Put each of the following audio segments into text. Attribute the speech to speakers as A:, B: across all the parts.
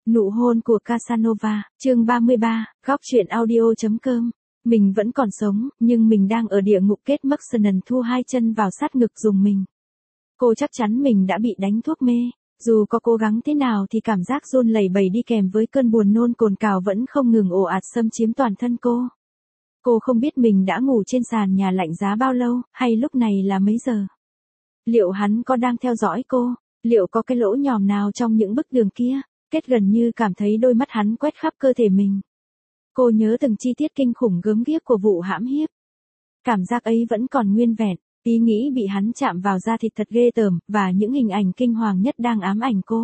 A: Nụ hôn của Casanova, chương 33, góc truyện audio.com. Mình vẫn còn sống, nhưng mình đang ở địa ngục. Kate Moxon thu hai chân vào sát ngực dùng mình. Cô chắc chắn mình đã bị đánh thuốc mê. Dù có cố gắng thế nào thì cảm giác run lẩy bẩy đi kèm với cơn buồn nôn cồn cào vẫn không ngừng ồ ạt xâm chiếm toàn thân cô. Cô không biết mình đã ngủ trên sàn nhà lạnh giá bao lâu, hay lúc này là mấy giờ. Liệu hắn có đang theo dõi cô? Liệu có cái lỗ nhòm nào trong những bức tường kia? Kết gần như cảm thấy đôi mắt hắn quét khắp cơ thể mình. Cô nhớ từng chi tiết kinh khủng gớm ghiếc của vụ hãm hiếp. Cảm giác ấy vẫn còn nguyên vẹn, ý nghĩ bị hắn chạm vào da thịt thật ghê tởm, và những hình ảnh kinh hoàng nhất đang ám ảnh cô.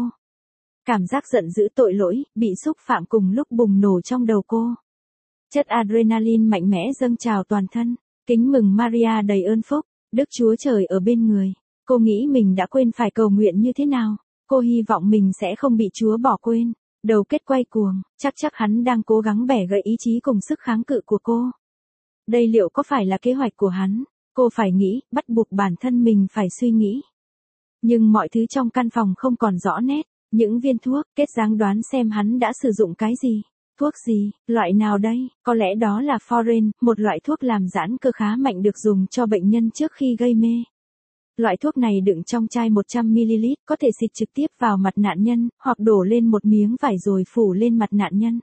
A: Cảm giác giận dữ tội lỗi, bị xúc phạm cùng lúc bùng nổ trong đầu cô. Chất adrenaline mạnh mẽ dâng trào toàn thân. Kính mừng Maria đầy ơn phúc, Đức Chúa Trời ở bên người. Cô nghĩ mình đã quên phải cầu nguyện như thế nào. Cô hy vọng mình sẽ không bị Chúa bỏ quên. Đầu kết quay cuồng, chắc hắn đang cố gắng bẻ gãy ý chí cùng sức kháng cự của cô. Đây liệu có phải là kế hoạch của hắn? Cô phải nghĩ, bắt buộc bản thân mình phải suy nghĩ. Nhưng mọi thứ trong căn phòng không còn rõ nét. Những viên thuốc, Kết dáng đoán xem hắn đã sử dụng cái gì. Thuốc gì, loại nào đây? Có lẽ đó là Foren, một loại thuốc làm giãn cơ khá mạnh được dùng cho bệnh nhân trước khi gây mê. Loại thuốc này đựng trong chai 100ml, có thể xịt trực tiếp vào mặt nạn nhân, hoặc đổ lên một miếng vải rồi phủ lên mặt nạn nhân.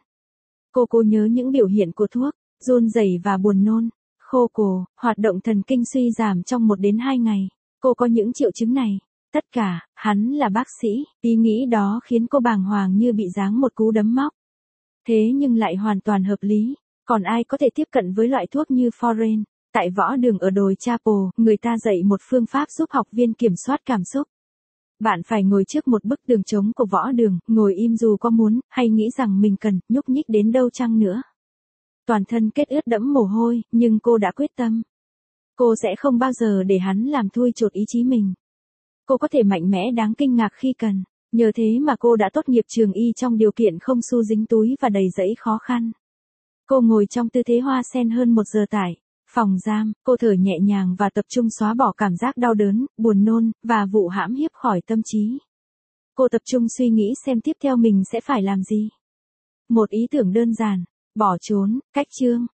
A: Cô nhớ những biểu hiện của thuốc, run rẩy và buồn nôn, khô cổ, hoạt động thần kinh suy giảm trong 1 đến 2 ngày. Cô có những triệu chứng này. Tất cả, hắn là bác sĩ, ý nghĩ đó khiến cô bàng hoàng như bị giáng một cú đấm móc. Thế nhưng lại hoàn toàn hợp lý, còn ai có thể tiếp cận với loại thuốc như Foren? Tại võ đường ở đồi Chapel, người ta dạy một phương pháp giúp học viên kiểm soát cảm xúc. Bạn phải ngồi trước một bức tường trống của võ đường, ngồi im dù có muốn, hay nghĩ rằng mình cần, nhúc nhích đến đâu chăng nữa. Toàn thân Kết ướt đẫm mồ hôi, nhưng cô đã quyết tâm. Cô sẽ không bao giờ để hắn làm thui chột ý chí mình. Cô có thể mạnh mẽ đáng kinh ngạc khi cần. Nhờ thế mà cô đã tốt nghiệp trường y trong điều kiện không xu dính túi và đầy rẫy khó khăn. Cô ngồi trong tư thế hoa sen hơn 1 giờ tại phòng giam, cô thở nhẹ nhàng và tập trung xóa bỏ cảm giác đau đớn, buồn nôn, và vụ hãm hiếp khỏi tâm trí. Cô tập trung suy nghĩ xem tiếp theo mình sẽ phải làm gì. Một ý tưởng đơn giản, bỏ trốn, cách chương,